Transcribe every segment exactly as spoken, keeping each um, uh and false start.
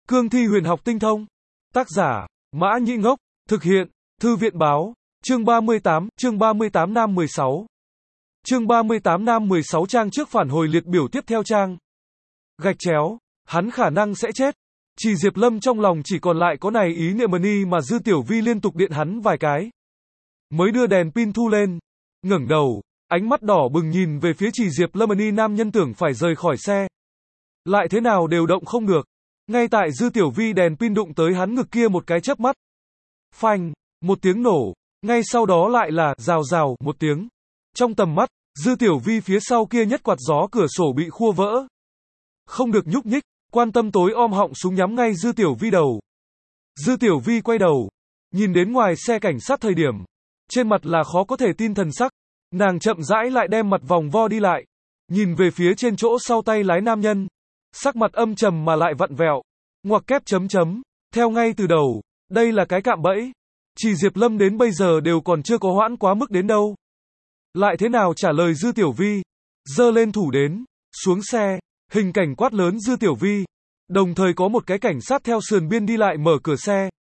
Cương thi huyền học tinh thông. Tác giả, Mã Nhĩ Ngốc. Thực hiện, Thư viện Báo. Chương ba mươi tám, chương ba mươi tám nam mười sáu. Chương ba mươi tám nam mười sáu trang trước phản hồi liệt biểu tiếp theo trang. Gạch chéo, hắn khả năng sẽ chết. Chỉ Diệp Lâm trong lòng chỉ còn lại có này ý niệm ni mà Dư Tiểu Vi liên tục điện hắn vài cái. Mới đưa đèn pin thu lên, ngẩng đầu, ánh mắt đỏ bừng nhìn về phía Chỉ Diệp Lâm ni nam nhân tưởng phải rời khỏi xe. Lại thế nào đều động không được. Ngay tại Dư Tiểu Vi đèn pin đụng tới hắn ngực kia một cái chớp mắt. Phanh, một tiếng nổ, ngay sau đó lại là rào rào một tiếng. Trong tầm mắt, Dư Tiểu Vi phía sau kia nhất quạt gió cửa sổ bị khua vỡ. Không được nhúc nhích, quan tâm tối om họng súng nhắm ngay Dư Tiểu Vi đầu. Dư Tiểu Vi quay đầu, nhìn đến ngoài xe cảnh sát thời điểm, trên mặt là khó có thể tin thần sắc. Nàng chậm rãi lại đem mặt vòng vo đi lại, nhìn về phía trên chỗ sau tay lái nam nhân, sắc mặt âm trầm mà lại vặn vẹo, ngoặc kép chấm chấm, theo ngay từ đầu, đây là cái cạm bẫy. Chỉ Diệp Lâm đến bây giờ đều còn chưa có hoãn quá mức đến đâu. Lại thế nào trả lời Dư Tiểu Vi, giơ lên thủ đến, xuống xe, hình cảnh quát lớn Dư Tiểu Vi, đồng thời có một cái cảnh sát theo sườn biên đi lại mở cửa xe.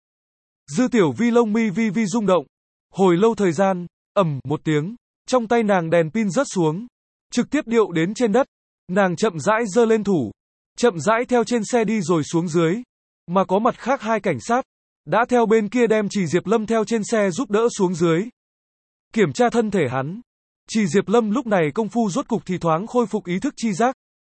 Dư Tiểu Vi lông mi vi vi rung động, hồi lâu thời gian, ầm một tiếng, trong tay nàng đèn pin rớt xuống, trực tiếp điệu đến trên đất, nàng chậm rãi giơ lên thủ, chậm rãi theo trên xe đi rồi xuống dưới, mà có mặt khác hai cảnh sát, đã theo bên kia đem Chỉ Diệp Lâm theo trên xe giúp đỡ xuống dưới. Kiểm tra thân thể hắn, Chỉ Diệp Lâm lúc này công phu rốt cục thì thoáng khôi phục ý thức chi giác.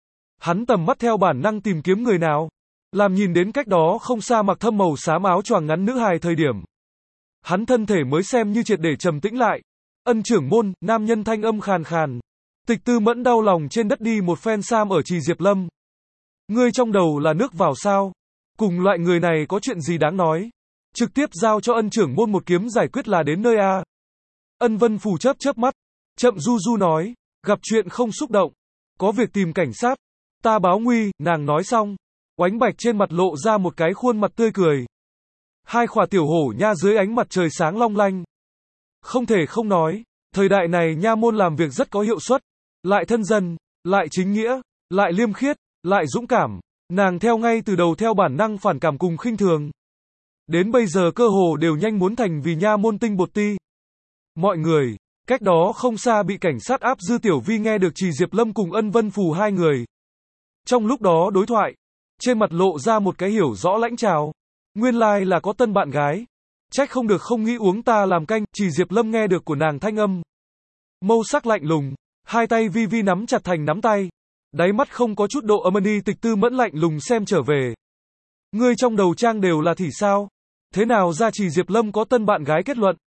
Hắn tầm mắt theo bản năng tìm kiếm người nào, làm nhìn đến cách đó không xa mặc thâm màu xám áo choàng ngắn nữ hài thời điểm. Hắn thân thể mới xem như triệt để trầm tĩnh lại. Ân trưởng môn, nam nhân thanh âm khàn khàn. Tịch Tư Mẫn đau lòng trên đất đi một phen sam ở Chỉ Diệp Lâm. Ngươi trong đầu là nước vào sao? Cùng loại người này có chuyện gì đáng nói? Trực tiếp giao cho ân trưởng môn một kiếm giải quyết là đến nơi a. Ân Vân Phù chớp chớp mắt, chậm du du nói, gặp chuyện không xúc động, có việc tìm cảnh sát, ta báo nguy, nàng nói xong, oánh bạch trên mặt lộ ra một cái khuôn mặt tươi cười. Hai khỏa tiểu hổ nha dưới ánh mặt trời sáng long lanh. Không thể không nói, thời đại này nha môn làm việc rất có hiệu suất, lại thân dân, lại chính nghĩa, lại liêm khiết, lại dũng cảm, nàng theo ngay từ đầu theo bản năng phản cảm cùng khinh thường. Đến bây giờ cơ hồ đều nhanh muốn thành vì nha môn tinh bột ti. Mọi người, cách đó không xa bị cảnh sát áp. Dư Tiểu Vi nghe được Chỉ Diệp Lâm cùng Ân Vân Phù hai người. Trong lúc đó đối thoại, trên mặt lộ ra một cái hiểu rõ lãnh trào. Nguyên lai like là có tân bạn gái. Trách không được không nghĩ uống ta làm canh. Chỉ Diệp Lâm nghe được của nàng thanh âm. Mâu sắc lạnh lùng, hai tay vi vi nắm chặt thành nắm tay. Đáy mắt không có chút độ âm ni. Tịch Tư Mẫn lạnh lùng xem trở về. Ngươi trong đầu trang đều là thì sao? Thế nào ra Chỉ Diệp Lâm có tân bạn gái kết luận?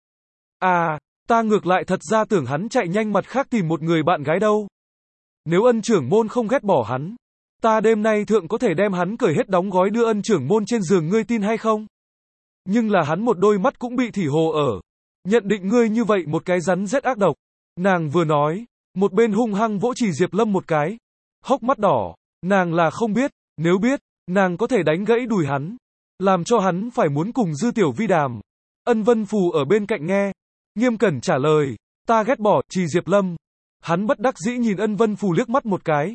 À, ta ngược lại thật ra tưởng hắn chạy nhanh mặt khác tìm một người bạn gái đâu. Nếu ân trưởng môn không ghét bỏ hắn, ta đêm nay thượng có thể đem hắn cởi hết đóng gói đưa ân trưởng môn trên giường, ngươi tin hay không? Nhưng là hắn một đôi mắt cũng bị thỉ hồ ở. Nhận định ngươi như vậy một cái rắn rết ác độc. Nàng vừa nói, một bên hung hăng vỗ Chỉ Diệp Lâm một cái. Hốc mắt đỏ, nàng là không biết, nếu biết, nàng có thể đánh gãy đùi hắn. Làm cho hắn phải muốn cùng Dư Tiểu Vi đàm. Ân Vân Phù ở bên cạnh nghe. Nghiêm cẩn trả lời, ta ghét bỏ Chỉ Diệp Lâm. Hắn bất đắc dĩ nhìn Ân Vân Phù liếc mắt một cái.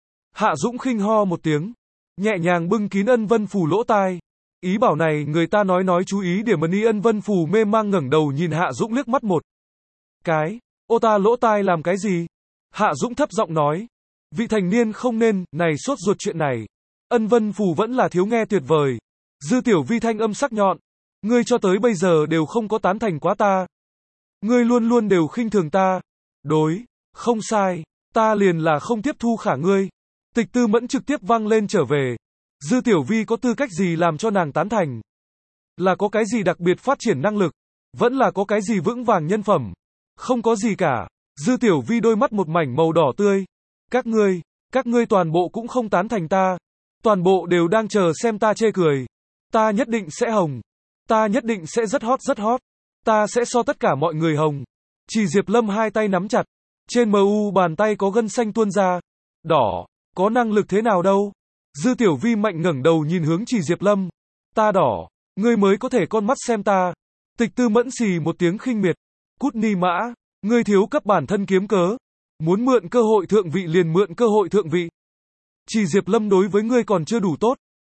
Hạ Dũng khinh ho một tiếng, nhẹ nhàng bưng kín Ân Vân Phù lỗ tai. Ý bảo này người ta nói nói chú ý điểm ni. Ân Vân Phù mê mang ngẩng đầu nhìn Hạ Dũng liếc mắt một cái. Ô ta lỗ tai làm cái gì? Hạ Dũng thấp giọng nói. Vị thành niên không nên, này sốt ruột chuyện này. Ân Vân Phù vẫn là thiếu nghe tuyệt vời. Dư Tiểu Vi thanh âm sắc nhọn. Ngươi cho tới bây giờ đều không có tán thành quá ta. Ngươi luôn luôn đều khinh thường ta. Đối, không sai, ta liền là không tiếp thu khả ngươi. Tịch Tư Mẫn trực tiếp vang lên trở về. Dư Tiểu Vi có tư cách gì làm cho nàng tán thành? Là có cái gì đặc biệt phát triển năng lực? Vẫn là có cái gì vững vàng nhân phẩm? Không có gì cả. Dư Tiểu Vi đôi mắt một mảnh màu đỏ tươi. Các ngươi, các ngươi toàn bộ cũng không tán thành ta. Toàn bộ đều đang chờ xem ta chê cười. Ta nhất định sẽ hồng. Ta nhất định sẽ rất hot rất hot. Ta sẽ so tất cả mọi người hồng. Chỉ Diệp Lâm hai tay nắm chặt. Trên mờ u bàn tay có gân xanh tuôn ra. Đỏ, có năng lực thế nào đâu. Dư Tiểu Vi mạnh ngẩng đầu nhìn hướng Chỉ Diệp Lâm. Ta đỏ, ngươi mới có thể con mắt xem ta. Tịch Tư Mẫn xì một tiếng khinh miệt. Cút ni mã, ngươi thiếu cấp bản thân kiếm cớ. Muốn mượn cơ hội thượng vị liền mượn cơ hội thượng vị. Chỉ Diệp Lâm đối với ngươi còn chưa đủ tốt.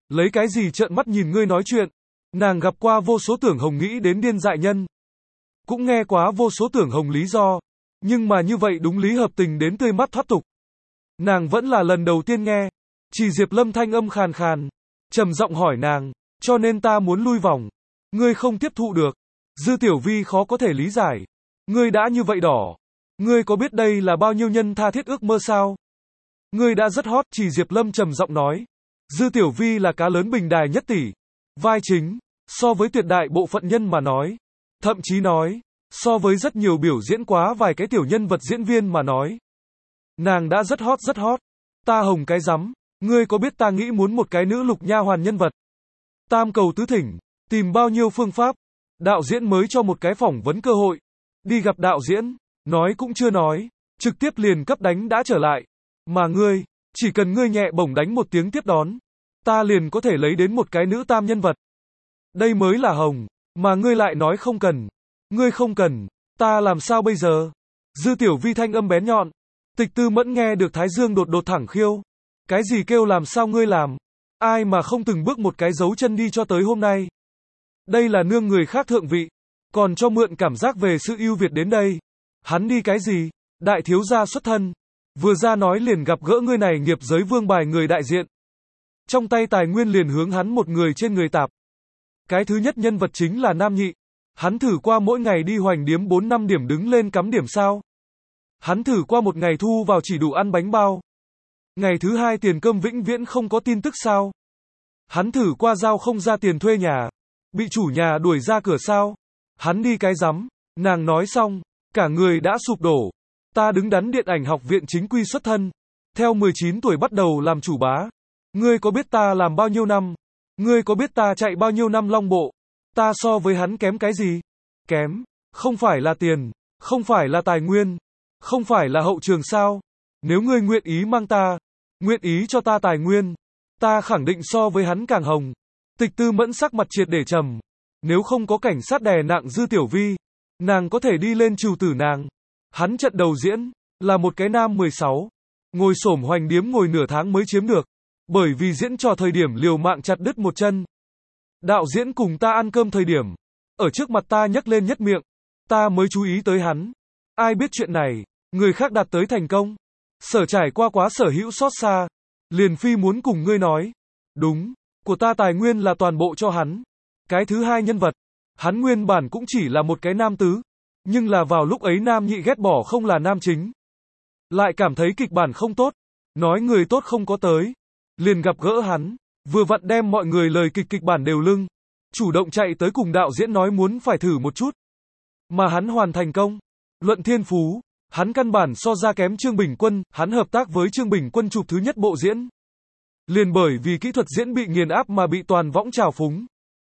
Lấy cái gì trợn mắt nhìn ngươi nói chuyện? Nàng gặp qua vô số Tưởng Hồng nghĩ đến điên dại nhân. Cũng nghe quá vô số Tưởng Hồng lý do. Nhưng mà như vậy đúng lý hợp tình đến tươi mắt thoát tục. Nàng vẫn là lần đầu tiên nghe. Chỉ Diệp Lâm thanh âm khàn khàn. Trầm giọng hỏi nàng. Cho nên ta muốn lui vòng. Ngươi không tiếp thụ được. Dư Tiểu Vi khó có thể lý giải. Ngươi đã như vậy đỏ. Ngươi có biết đây là bao nhiêu nhân tha thiết ước mơ sao? Ngươi đã rất hot, Chỉ Diệp Lâm trầm giọng nói. Dư Tiểu Vi là cá lớn bình đài nhất tỷ. Vai chính, so với tuyệt đại bộ phận nhân mà nói. Thậm chí nói, so với rất nhiều biểu diễn quá vài cái tiểu nhân vật diễn viên mà nói. Nàng đã rất hot rất hot. Ta hồng cái rắm, ngươi có biết ta nghĩ muốn một cái nữ lục nha hoàn nhân vật. Tam cầu tứ thỉnh, tìm bao nhiêu phương pháp. Đạo diễn mới cho một cái phỏng vấn cơ hội. Đi gặp đạo diễn, nói cũng chưa nói, trực tiếp liền cấp đánh đã trở lại. Mà ngươi, chỉ cần ngươi nhẹ bổng đánh một tiếng tiếp đón, ta liền có thể lấy đến một cái nữ tam nhân vật. Đây mới là hồng, mà ngươi lại nói không cần. Ngươi không cần, ta làm sao bây giờ? Dư Tiểu Vi thanh âm bén nhọn. Tịch Tư Mẫn nghe được Thái Dương đột đột thẳng khiêu. Cái gì kêu làm sao ngươi làm? Ai mà không từng bước một cái dấu chân đi cho tới hôm nay? Đây là nương người khác thượng vị, còn cho mượn cảm giác về sự ưu việt đến đây. Hắn đi cái gì? Đại thiếu gia xuất thân. Vừa ra nói liền gặp gỡ ngươi này nghiệp giới vương bài người đại diện. Trong tay tài nguyên liền hướng hắn một người trên người tạp. Cái thứ nhất nhân vật chính là nam nhị. Hắn thử qua mỗi ngày đi hoành điếm bốn năm điểm đứng lên cắm điểm sao? Hắn thử qua một ngày thu vào chỉ đủ ăn bánh bao. Ngày thứ hai tiền cơm vĩnh viễn không có tin tức sao? Hắn thử qua giao không ra tiền thuê nhà. Bị chủ nhà đuổi ra cửa sao? Hắn đi cái rắm. Nàng nói xong, cả người đã sụp đổ. Ta đứng đắn điện ảnh học viện chính quy xuất thân. Theo mười chín tuổi bắt đầu làm chủ bá. Ngươi có biết ta làm bao nhiêu năm? Ngươi có biết ta chạy bao nhiêu năm long bộ? Ta so với hắn kém cái gì? Kém. Không phải là tiền. Không phải là tài nguyên. Không phải là hậu trường sao? Nếu ngươi nguyện ý mang ta. Nguyện ý cho ta tài nguyên. Ta khẳng định so với hắn càng hồng. Tịch Tư Mẫn sắc mặt triệt để trầm. Nếu không có cảnh sát đè nặng Dư Tiểu Vi, nàng có thể đi lên trừ tử nàng. Hắn trận đầu diễn, là một cái nam mười sáu. Ngồi xổm hoành điếm ngồi nửa tháng mới chiếm được. Bởi vì diễn trò thời điểm liều mạng chặt đứt một chân. Đạo diễn cùng ta ăn cơm thời điểm. Ở trước mặt ta nhấc lên nhất miệng. Ta mới chú ý tới hắn. Ai biết chuyện này, người khác đạt tới thành công. Sở trải qua quá sở hữu xót xa. Liền phi muốn cùng ngươi nói. Đúng, của ta tài nguyên là toàn bộ cho hắn. Cái thứ hai nhân vật. Hắn nguyên bản cũng chỉ là một cái nam tứ. Nhưng là vào lúc ấy nam nhị ghét bỏ không là nam chính. Lại cảm thấy kịch bản không tốt. Nói người tốt không có tới. Liền gặp gỡ hắn. Vừa vặn đem mọi người lời kịch kịch bản đều lưng. Chủ động chạy tới cùng đạo diễn nói muốn phải thử một chút. Mà hắn hoàn thành công. Luận thiên phú. Hắn căn bản so ra kém Trương Bình Quân. Hắn hợp tác với Trương Bình Quân chụp thứ nhất bộ diễn. Liền bởi vì kỹ thuật diễn bị nghiền áp mà bị toàn võng trào phúng.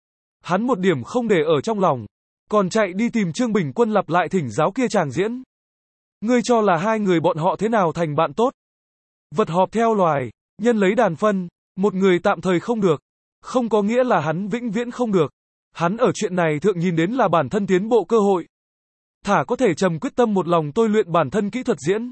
Hắn một điểm không để ở trong lòng. Còn chạy đi tìm Trương Bình Quân lặp lại thỉnh giáo kia chàng diễn. Ngươi cho là hai người bọn họ thế nào thành bạn tốt? Vật họp theo loài, nhân lấy đàn phân, một người tạm thời không được. Không có nghĩa là hắn vĩnh viễn không được. Hắn ở chuyện này thượng nhìn đến là bản thân tiến bộ cơ hội. Thả có thể trầm quyết tâm một lòng tôi luyện bản thân kỹ thuật diễn.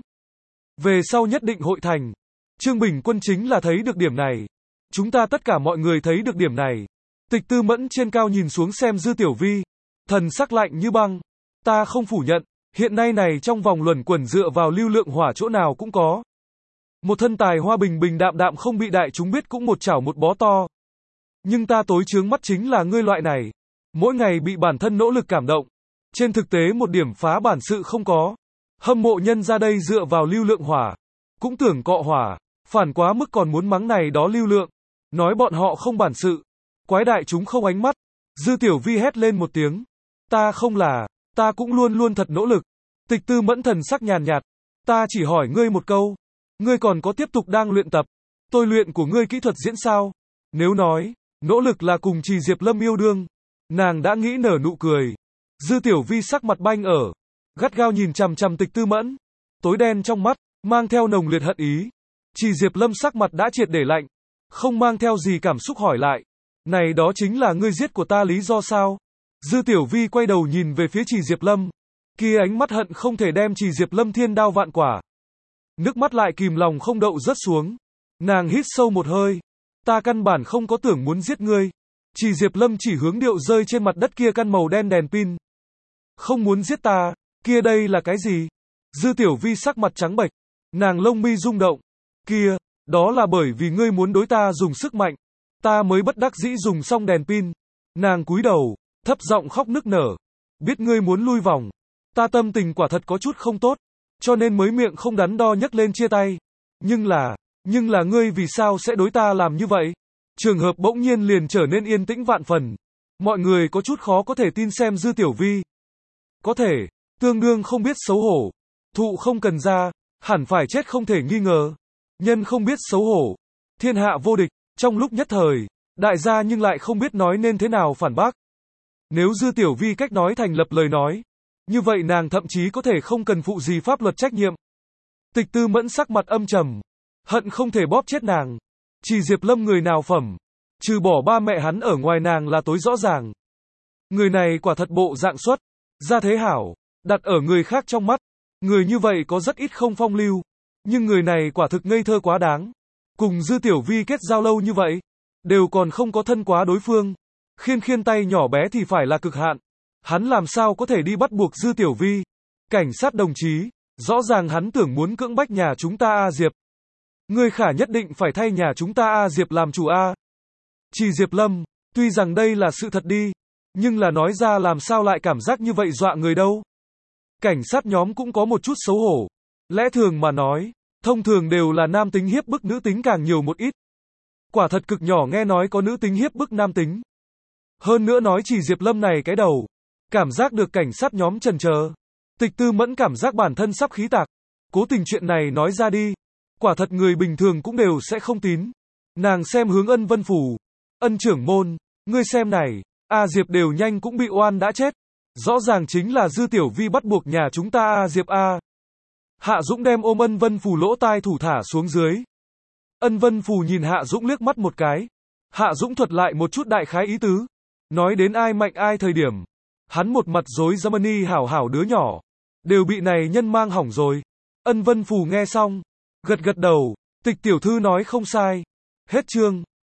Về sau nhất định hội thành. Trương Bình Quân chính là thấy được điểm này. Chúng ta tất cả mọi người thấy được điểm này. Tịch Tư Mẫn trên cao nhìn xuống xem Dư Tiểu Vi. Thần sắc lạnh như băng. Ta không phủ nhận. Hiện nay này trong vòng luẩn quẩn dựa vào lưu lượng hỏa chỗ nào cũng có. Một thân tài hoa bình bình đạm đạm không bị đại chúng biết cũng một chảo một bó to. Nhưng ta tối chướng mắt chính là ngươi loại này. Mỗi ngày bị bản thân nỗ lực cảm động. Trên thực tế một điểm phá bản sự không có. Hâm mộ nhân ra đây dựa vào lưu lượng hỏa. Cũng tưởng cọ hỏa. Phản quá mức còn muốn mắng này đó lưu lượng. Nói bọn họ không bản sự. Quái đại chúng không ánh mắt. Dư Tiểu Vi hét lên một tiếng. Ta không là. Ta cũng luôn luôn thật nỗ lực. Tịch Tư Mẫn thần sắc nhàn nhạt. Ta chỉ hỏi ngươi một câu. Ngươi còn có tiếp tục đang luyện tập. Tôi luyện của ngươi kỹ thuật diễn sao? Nếu nói, nỗ lực là cùng Trì Diệp Lâm yêu đương. Nàng đã nghĩ nở nụ cười. Dư Tiểu Vi sắc mặt banh ở. Gắt gao nhìn chằm chằm Tịch Tư Mẫn. Tối đen trong mắt, mang theo nồng liệt hận ý. Trì Diệp Lâm sắc mặt đã triệt để lạnh. Không mang theo gì cảm xúc hỏi lại. Này đó chính là ngươi giết của ta lý do sao? Dư Tiểu Vi quay đầu nhìn về phía Trì Diệp Lâm. Kia ánh mắt hận không thể đem Trì Diệp Lâm thiên đao vạn quả. Nước mắt lại kìm lòng không đậu rớt xuống. Nàng hít sâu một hơi. Ta căn bản không có tưởng muốn giết ngươi. Chỉ Diệp Lâm chỉ hướng điệu rơi trên mặt đất kia căn màu đen đèn pin. Không muốn giết ta, kia đây là cái gì? Dư Tiểu Vi sắc mặt trắng bệch, nàng lông mi rung động. Kia, đó là bởi vì ngươi muốn đối ta dùng sức mạnh, ta mới bất đắc dĩ dùng xong đèn pin. Nàng cúi đầu, thấp giọng khóc nức nở. Biết ngươi muốn lui vòng, ta tâm tình quả thật có chút không tốt, cho nên mới miệng không đắn đo nhấc lên chia tay. Nhưng là, nhưng là ngươi vì sao sẽ đối ta làm như vậy? Trường hợp bỗng nhiên liền trở nên yên tĩnh vạn phần. Mọi người có chút khó có thể tin xem Dư Tiểu Vi. Có thể, tương đương không biết xấu hổ. Thụ không cần ra, hẳn phải chết không thể nghi ngờ. Nhân không biết xấu hổ, thiên hạ vô địch. Trong lúc nhất thời, đại gia nhưng lại không biết nói nên thế nào phản bác. Nếu Dư Tiểu Vi cách nói thành lập lời nói, như vậy nàng thậm chí có thể không cần phụ gì pháp luật trách nhiệm. Tịch Tư Mẫn sắc mặt âm trầm, hận không thể bóp chết nàng. Chỉ Diệp Lâm người nào phẩm, trừ bỏ ba mẹ hắn ở ngoài nàng là tối rõ ràng. Người này quả thật bộ dạng xuất, gia thế hảo, đặt ở người khác trong mắt, người như vậy có rất ít không phong lưu, nhưng người này quả thực ngây thơ quá đáng. Cùng Dư Tiểu Vi kết giao lâu như vậy, đều còn không có thân quá đối phương. Khiên khiên tay nhỏ bé thì phải là cực hạn. Hắn làm sao có thể đi bắt buộc Dư Tiểu Vi? Cảnh sát đồng chí, rõ ràng hắn tưởng muốn cưỡng bách nhà chúng ta A Diệp. Ngươi khả nhất định phải thay nhà chúng ta A Diệp làm chủ A. Chỉ Diệp Lâm, tuy rằng đây là sự thật đi, nhưng là nói ra làm sao lại cảm giác như vậy dọa người đâu. Cảnh sát nhóm cũng có một chút xấu hổ. Lẽ thường mà nói, thông thường đều là nam tính hiếp bức nữ tính càng nhiều một ít. Quả thật cực nhỏ nghe nói có nữ tính hiếp bức nam tính. Hơn nữa nói Chỉ Diệp Lâm này cái đầu, cảm giác được cảnh sát nhóm chần chờ. Tịch Tư Mẫn cảm giác bản thân sắp khí tạc. Cố tình chuyện này nói ra đi, quả thật người bình thường cũng đều sẽ không tín. Nàng xem hướng Ân Vân Phủ. Ân trưởng môn, ngươi xem này, A Diệp đều nhanh cũng bị oan đã chết. Rõ ràng chính là Dư Tiểu Vi bắt buộc nhà chúng ta A Diệp A. Hạ Dũng đem ôm Ân Vân Phủ lỗ tai thủ thả xuống dưới. Ân Vân Phủ nhìn Hạ Dũng liếc mắt một cái. Hạ Dũng thuật lại một chút đại khái ý tứ. Nói đến ai mạnh ai thời điểm. Hắn một mặt dối Germany hảo hảo đứa nhỏ. Đều bị này nhân mang hỏng rồi. Ân Vân Phủ nghe xong. Gật gật đầu. Tịch tiểu thư nói không sai. Hết chương.